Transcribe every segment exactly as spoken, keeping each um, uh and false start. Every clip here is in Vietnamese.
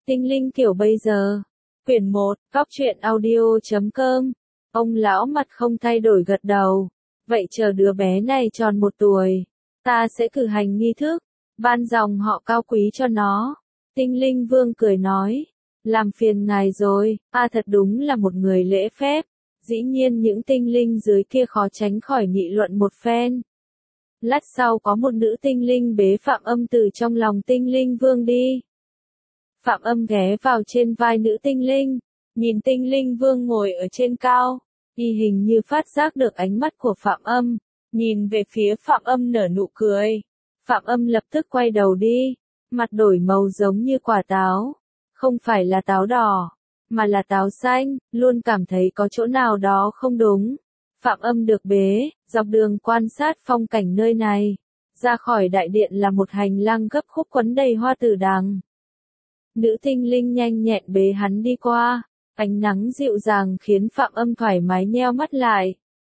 Tinh linh kiểu bây giờ. Quyển một, Cóc truyện audio chấm com. Ông lão mặt không thay đổi gật đầu. Vậy chờ đứa bé này tròn một tuổi, ta sẽ cử hành nghi thức, ban dòng họ cao quý cho nó. Tinh linh vương cười nói. Làm phiền ngài rồi, a thật đúng là một người lễ phép. Dĩ nhiên những tinh linh dưới kia khó tránh khỏi nghị luận một phen. Lát sau có một nữ tinh linh bế Phạm Âm từ trong lòng tinh linh vương đi. Phạm Âm ghé vào trên vai nữ tinh linh, nhìn tinh linh vương ngồi ở trên cao, y hình như phát giác được ánh mắt của Phạm Âm, nhìn về phía Phạm Âm nở nụ cười. Phạm Âm lập tức quay đầu đi, mặt đổi màu giống như quả táo, không phải là táo đỏ, mà là táo xanh, luôn cảm thấy có chỗ nào đó không đúng. Phạm Âm được bế, dọc đường quan sát phong cảnh nơi này. Ra khỏi đại điện là một hành lang gấp khúc quấn đầy hoa tử đằng. Nữ tinh linh nhanh nhẹn bế hắn đi qua, ánh nắng dịu dàng khiến Phạm Âm thoải mái nheo mắt lại.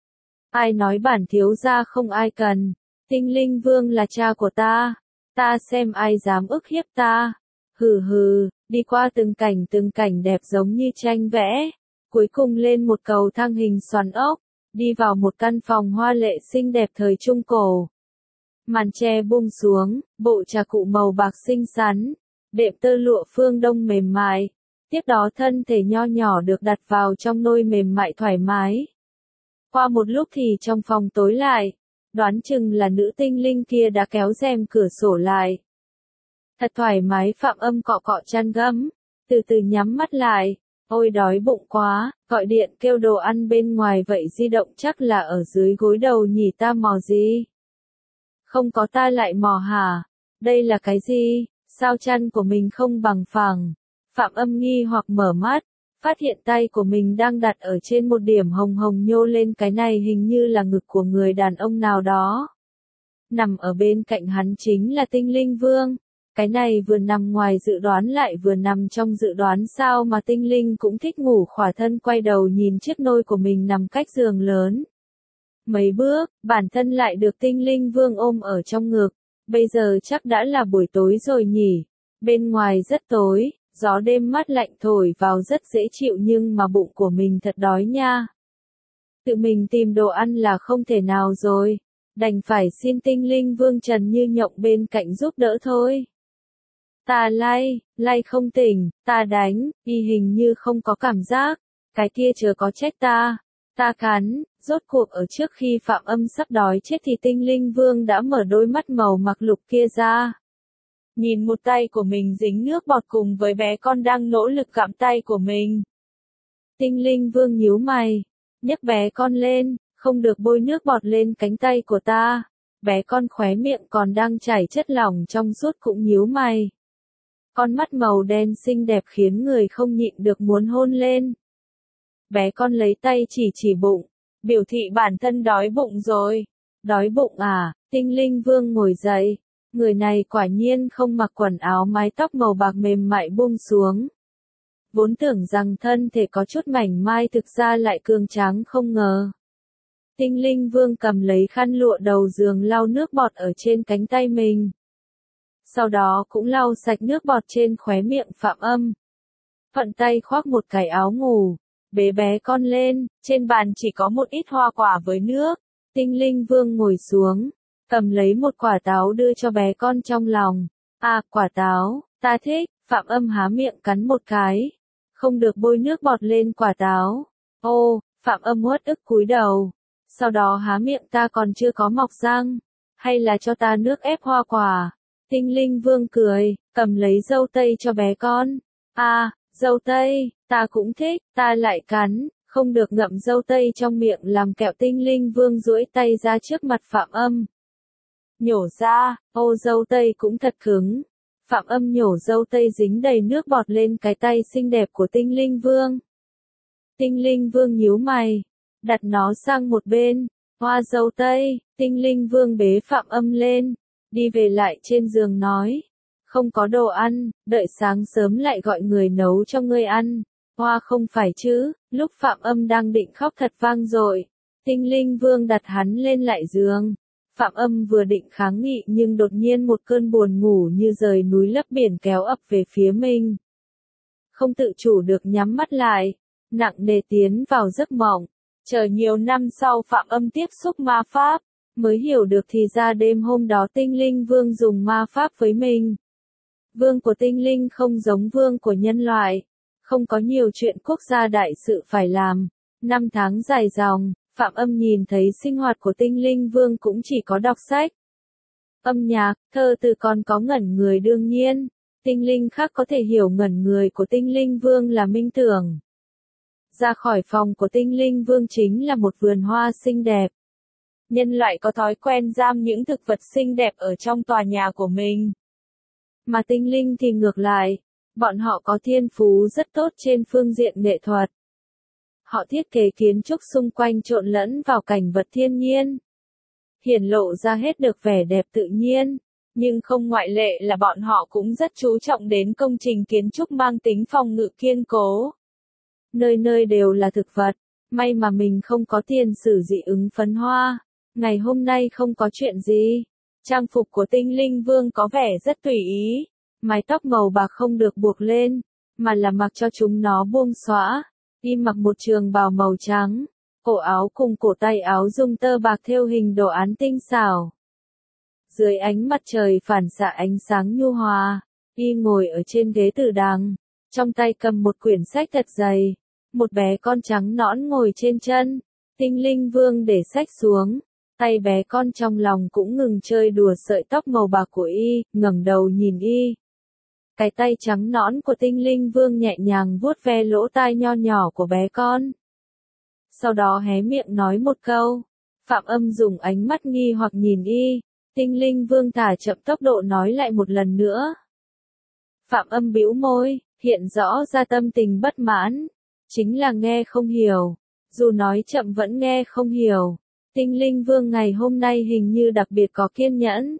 Ai nói bản thiếu gia không ai cần, tinh linh vương là cha của ta, ta xem ai dám ức hiếp ta. Hừ hừ, đi qua từng cảnh từng cảnh đẹp giống như tranh vẽ, cuối cùng lên một cầu thang hình xoắn ốc, đi vào một căn phòng hoa lệ xinh đẹp thời Trung Cổ. Màn tre buông xuống, bộ trà cụ màu bạc xinh xắn, đệm tơ lụa phương Đông mềm mại, tiếp đó thân thể nho nhỏ được đặt vào trong nôi mềm mại thoải mái. Qua một lúc thì trong phòng tối lại, đoán chừng là nữ tinh linh kia đã kéo rèm cửa sổ lại. Thật thoải mái. Phạm Âm cọ cọ chăn gấm, từ từ nhắm mắt lại. Ôi đói bụng quá, gọi điện kêu đồ ăn bên ngoài vậy di động chắc là ở dưới gối đầu nhỉ, ta mò gì? Không có ta lại mò hả? Đây là cái gì? Sao chăn của mình không bằng phẳng? Phạm Âm nghi hoặc mở mắt, phát hiện tay của mình đang đặt ở trên một điểm hồng hồng nhô lên, cái này hình như là ngực của người đàn ông nào đó. Nằm ở bên cạnh hắn chính là tinh linh vương. Cái này vừa nằm ngoài dự đoán lại vừa nằm trong dự đoán, sao mà tinh linh cũng thích ngủ khỏa thân, quay đầu nhìn chiếc nôi của mình nằm cách giường lớn. Mấy bước, bản thân lại được tinh linh vương ôm ở trong ngực. Bây giờ chắc đã là buổi tối rồi nhỉ. Bên ngoài rất tối, gió đêm mát lạnh thổi vào rất dễ chịu, nhưng mà bụng của mình thật đói nha. Tự mình tìm đồ ăn là không thể nào rồi. Đành phải xin tinh linh vương Trần Như Nhộng bên cạnh giúp đỡ thôi. Ta lay, lay không tỉnh, ta đánh, y hình như không có cảm giác, cái kia chớ có trách ta, ta cắn. Rốt cuộc ở trước khi Phạm Âm sắp đói chết thì tinh linh vương đã mở đôi mắt màu mặc lục kia ra. Nhìn một tay của mình dính nước bọt cùng với bé con đang nỗ lực gặm tay của mình. Tinh linh vương nhíu mày, nhấc bé con lên, không được bôi nước bọt lên cánh tay của ta. Bé con khóe miệng còn đang chảy chất lỏng trong suốt cũng nhíu mày. Con mắt màu đen xinh đẹp khiến người không nhịn được muốn hôn lên. Bé con lấy tay chỉ chỉ bụng, biểu thị bản thân đói bụng rồi. Đói bụng à? Tinh linh vương ngồi dậy. Người này quả nhiên không mặc quần áo, mái tóc màu bạc mềm mại buông xuống. Vốn tưởng rằng thân thể có chút mảnh mai, thực ra lại cường tráng không ngờ. Tinh linh vương cầm lấy khăn lụa đầu giường lau nước bọt ở trên cánh tay mình. Sau đó cũng lau sạch nước bọt trên khóe miệng Phạm Âm. Thuận tay khoác một cái áo ngủ, bế bé con lên, trên bàn chỉ có một ít hoa quả với nước. Tinh linh vương ngồi xuống, cầm lấy một quả táo đưa cho bé con trong lòng. À, quả táo, ta thích. Phạm Âm há miệng cắn một cái. Không được bôi nước bọt lên quả táo. Ô, Phạm Âm uất ức cúi đầu. Sau đó há miệng, ta còn chưa có mọc răng. Hay là cho ta nước ép hoa quả. Tinh linh vương cười, cầm lấy dâu tây cho bé con. À, dâu tây, ta cũng thích, ta lại cắn, không được ngậm dâu tây trong miệng làm kẹo. Tinh linh vương duỗi tay ra trước mặt Phạm Âm. Nhổ ra, ô dâu tây cũng thật cứng. Phạm Âm nhổ dâu tây dính đầy nước bọt lên cái tay xinh đẹp của tinh linh vương. Tinh linh vương nhíu mày, đặt nó sang một bên. Hoa dâu tây, tinh linh vương bế Phạm Âm lên. Đi về lại trên giường nói, không có đồ ăn, đợi sáng sớm lại gọi người nấu cho ngươi ăn. Hoa không phải chứ? Lúc Phạm Âm đang định khóc thật vang dội, tinh linh vương đặt hắn lên lại giường. Phạm Âm vừa định kháng nghị nhưng đột nhiên một cơn buồn ngủ như rời núi lấp biển kéo ập về phía mình. không tự chủ được nhắm mắt lại, nặng nề tiến vào giấc mộng. Chờ nhiều năm sau Phạm Âm tiếp xúc ma pháp, mới hiểu được thì ra đêm hôm đó tinh linh vương dùng ma pháp với mình. Vương của tinh linh không giống vương của nhân loại, không có nhiều chuyện quốc gia đại sự phải làm. Năm tháng dài dòng, Phạm Âm nhìn thấy sinh hoạt của tinh linh vương cũng chỉ có đọc sách, âm nhạc, thơ từ, còn có ngẩn người. Đương nhiên, tinh linh khác có thể hiểu ngẩn người của tinh linh vương là minh tưởng. Ra khỏi phòng của tinh linh vương chính là một vườn hoa xinh đẹp. Nhân loại có thói quen giam những thực vật xinh đẹp ở trong tòa nhà của mình. Mà tinh linh thì ngược lại, bọn họ có thiên phú rất tốt trên phương diện nghệ thuật. Họ thiết kế kiến trúc xung quanh trộn lẫn vào cảnh vật thiên nhiên, hiển lộ ra hết được vẻ đẹp tự nhiên, nhưng không ngoại lệ là bọn họ cũng rất chú trọng đến công trình kiến trúc mang tính phòng ngự kiên cố. Nơi nơi đều là thực vật, may mà mình không có tiền sử dị ứng phấn hoa. Ngày hôm nay không có chuyện gì. Trang phục của tinh linh vương có vẻ rất tùy ý, mái tóc màu bạc không được buộc lên, mà là mặc cho chúng nó buông xõa. Y mặc một trường bào màu trắng, cổ áo cùng cổ tay áo dùng tơ bạc thêu hình đồ án tinh xảo. Dưới ánh mặt trời phản xạ ánh sáng nhu hòa, y ngồi ở trên ghế tử đằng, trong tay cầm một quyển sách thật dày. Một bé con trắng nõn ngồi trên chân, tinh linh vương để sách xuống, tay bé con trong lòng cũng ngừng chơi đùa sợi tóc màu bạc của y, ngẩng đầu nhìn y. Cái tay trắng nõn của tinh linh vương nhẹ nhàng vuốt ve lỗ tai nho nhỏ của bé con. Sau đó hé miệng nói một câu. Phạm Âm dùng ánh mắt nghi hoặc nhìn y, tinh linh vương thả chậm tốc độ nói lại một lần nữa. Phạm Âm bĩu môi, hiện rõ ra tâm tình bất mãn, chính là nghe không hiểu, dù nói chậm vẫn nghe không hiểu. Tinh linh vương ngày hôm nay hình như đặc biệt có kiên nhẫn.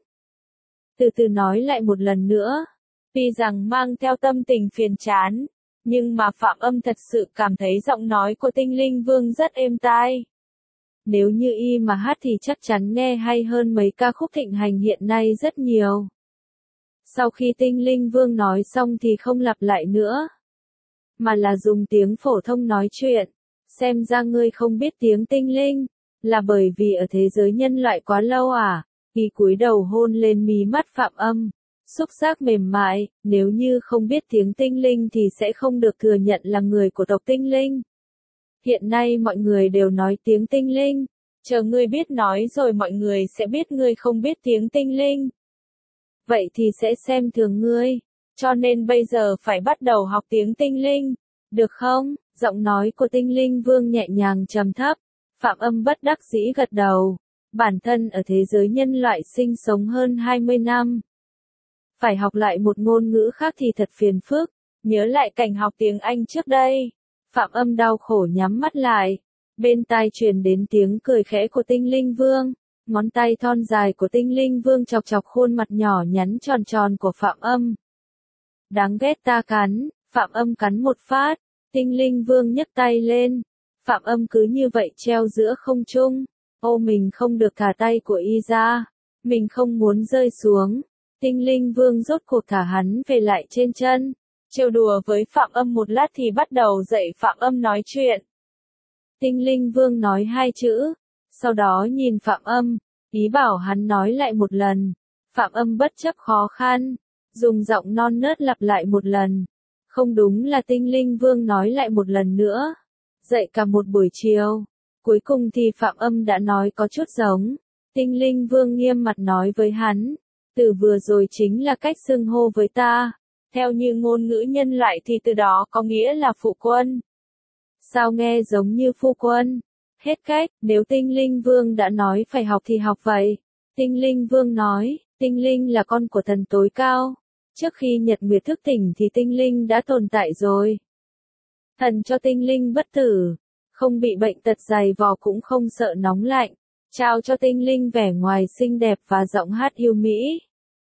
Từ từ nói lại một lần nữa. Tuy rằng mang theo tâm tình phiền chán, nhưng mà Phạm Âm thật sự cảm thấy giọng nói của tinh linh vương rất êm tai. Nếu như y mà hát thì chắc chắn nghe hay hơn mấy ca khúc thịnh hành hiện nay rất nhiều. Sau khi tinh linh vương nói xong thì không lặp lại nữa, mà là dùng tiếng phổ thông nói chuyện. Xem ra ngươi không biết tiếng tinh linh, là bởi vì ở thế giới nhân loại quá lâu à? Y cúi đầu hôn lên mí mắt Phạm Âm, xúc giác mềm mại. Nếu như không biết tiếng tinh linh thì sẽ không được thừa nhận là người của tộc tinh linh. Hiện nay mọi người đều nói tiếng tinh linh, chờ ngươi biết nói rồi mọi người sẽ biết ngươi không biết tiếng tinh linh. Vậy thì sẽ xem thường ngươi, cho nên bây giờ phải bắt đầu học tiếng tinh linh, được không? Giọng nói của tinh linh vương nhẹ nhàng trầm thấp. Phạm Âm bất đắc dĩ gật đầu. Bản thân ở thế giới nhân loại sinh sống hơn hai mươi năm. Phải học lại một ngôn ngữ khác thì thật phiền phức. Nhớ lại cảnh học tiếng Anh trước đây. Phạm Âm đau khổ nhắm mắt lại. Bên tai truyền đến tiếng cười khẽ của tinh linh vương. Ngón tay thon dài của tinh linh vương chọc chọc khuôn mặt nhỏ nhắn tròn tròn của Phạm Âm. Đáng ghét ta cắn. Phạm Âm cắn một phát. Tinh linh vương nhấc tay lên. Phạm Âm cứ như vậy treo giữa không trung. Ô, mình không được thả tay của y ra. Mình không muốn rơi xuống. Tinh linh vương rốt cuộc thả hắn về lại trên chân. Trêu đùa với Phạm Âm một lát thì bắt đầu dạy Phạm Âm nói chuyện. Tinh linh vương nói hai chữ. Sau đó nhìn Phạm Âm, ý bảo hắn nói lại một lần. Phạm Âm bất chấp khó khăn, dùng giọng non nớt lặp lại một lần. Không đúng là tinh linh vương nói lại một lần nữa. Dạy cả một buổi chiều. Cuối cùng thì Phạm Âm đã nói có chút giống. Tinh linh vương nghiêm mặt nói với hắn. Từ vừa rồi chính là cách xưng hô với ta. Theo như ngôn ngữ nhân loại thì từ đó có nghĩa là phụ quân. Sao nghe giống như phu quân? Hết cách, nếu tinh linh vương đã nói phải học thì học vậy. Tinh linh vương nói, tinh linh là con của thần tối cao. Trước khi Nhật Nguyệt thức tỉnh thì tinh linh đã tồn tại rồi. Thần cho tinh linh bất tử, không bị bệnh tật dày vò cũng không sợ nóng lạnh, trao cho tinh linh vẻ ngoài xinh đẹp và giọng hát yêu mỹ.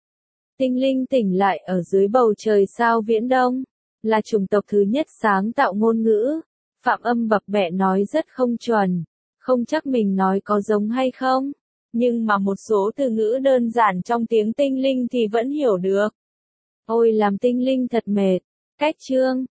Tinh linh tỉnh lại ở dưới bầu trời sao viễn đông, là chủng tộc thứ nhất sáng tạo ngôn ngữ. Phạm Âm bập bẹ nói rất không chuẩn, không chắc mình nói có giống hay không, nhưng mà một số từ ngữ đơn giản trong tiếng tinh linh thì vẫn hiểu được. Ôi làm tinh linh thật mệt. Cách chương